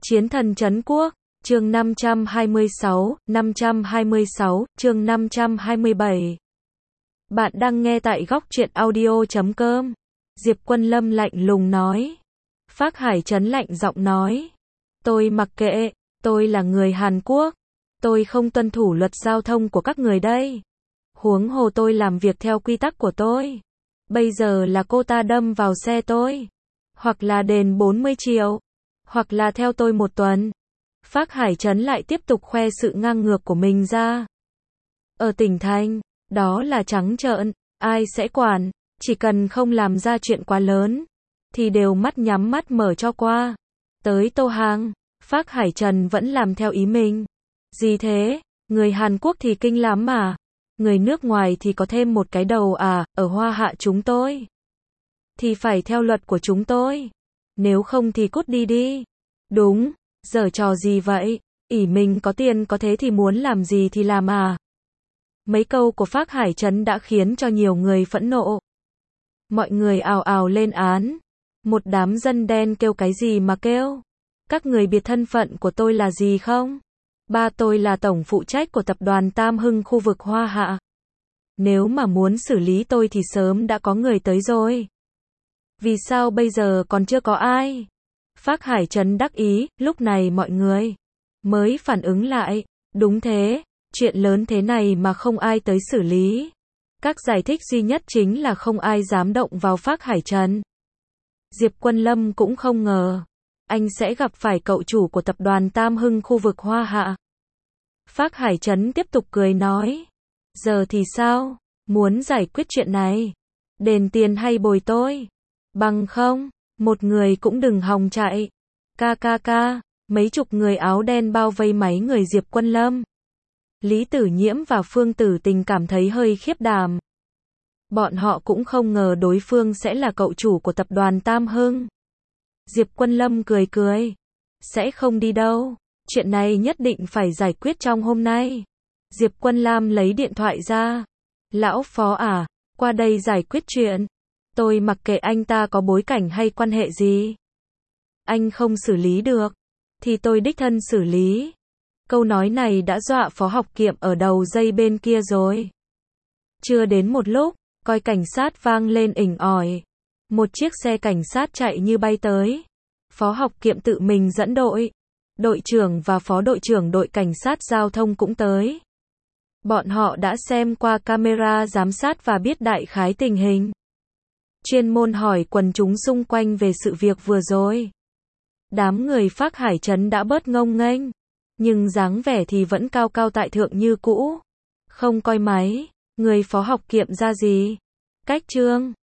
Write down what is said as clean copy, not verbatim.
Chiến thần trấn quốc, chương 526, chương 527. Bạn đang nghe tại góc truyện audio.com. Diệp Quân Lâm lạnh lùng nói. Phác Hải Trấn lạnh giọng nói. Tôi mặc kệ, tôi là người Hàn Quốc. Tôi không tuân thủ luật giao thông của các người đây. Huống hồ tôi làm việc theo quy tắc của tôi. Bây giờ là cô ta đâm vào xe tôi. Hoặc là đền 40 triệu. Hoặc là theo tôi 1 tuần. Phác Hải Trấn lại tiếp tục khoe sự ngang ngược của mình ra. Ở tỉnh thành, đó là trắng trợn, ai sẽ quản, chỉ cần không làm ra chuyện quá lớn, thì đều mắt nhắm mắt mở cho qua. Tới Tô Hàng, Phác Hải Trần vẫn làm theo ý mình. Gì thế, người Hàn Quốc thì kinh lắm mà. Người nước ngoài thì có thêm một cái đầu à, ở Hoa Hạ chúng tôi. Thì phải theo luật của chúng tôi. Nếu không thì cút đi đi. Đúng, giở trò gì vậy? Ỷ mình có tiền có thế thì muốn làm gì thì làm à? Mấy câu của Phác Hải Trấn đã khiến cho nhiều người phẫn nộ. Mọi người ào ào lên án. Một đám dân đen kêu cái gì mà kêu? Các người biết thân phận của tôi là gì không? Ba tôi là tổng phụ trách của tập đoàn Tam Hưng khu vực Hoa Hạ. Nếu mà muốn xử lý tôi thì sớm đã có người tới rồi. Vì sao bây giờ còn chưa có ai? Phác Hải Trấn đắc ý, lúc này mọi người mới phản ứng lại. Đúng thế, chuyện lớn thế này mà không ai tới xử lý. Các giải thích duy nhất chính là không ai dám động vào Phác Hải Trấn. Diệp Quân Lâm cũng không ngờ anh sẽ gặp phải cậu chủ của tập đoàn Tam Hưng khu vực Hoa Hạ. Phác Hải Trấn tiếp tục cười nói. Giờ thì sao? Muốn giải quyết chuyện này? Đền tiền hay bồi tôi? Bằng không, một người cũng đừng hòng chạy. Ca. Mấy chục người áo đen bao vây máy người Diệp Quân Lâm. Lý Tử Nhiễm và Phương Tử Tình cảm thấy hơi khiếp đảm. Bọn họ cũng không ngờ đối phương sẽ là cậu chủ của tập đoàn Tam Hưng. Diệp Quân Lâm cười. Sẽ không đi đâu. Chuyện này nhất định phải giải quyết trong hôm nay. Diệp Quân Lam lấy điện thoại ra. Lão Phó à, qua đây giải quyết chuyện. Tôi mặc kệ anh ta có bối cảnh hay quan hệ gì. Anh không xử lý được, thì tôi đích thân xử lý. Câu nói này đã dọa Phó Học Kiệm ở đầu dây bên kia rồi. Chưa đến một lúc, còi cảnh sát vang lên ỉnh ỏi. Một chiếc xe cảnh sát chạy như bay tới. Phó Học Kiệm tự mình dẫn đội. Đội trưởng và phó đội trưởng đội cảnh sát giao thông cũng tới. Bọn họ đã xem qua camera giám sát và biết đại khái tình hình. Chuyên môn hỏi quần chúng xung quanh về sự việc vừa rồi. Đám người Phác Hải Trấn đã bớt ngông nghênh, nhưng dáng vẻ thì vẫn cao cao tại thượng như cũ. Không coi máy, người Phó Học Kiệm ra gì. Cách trương,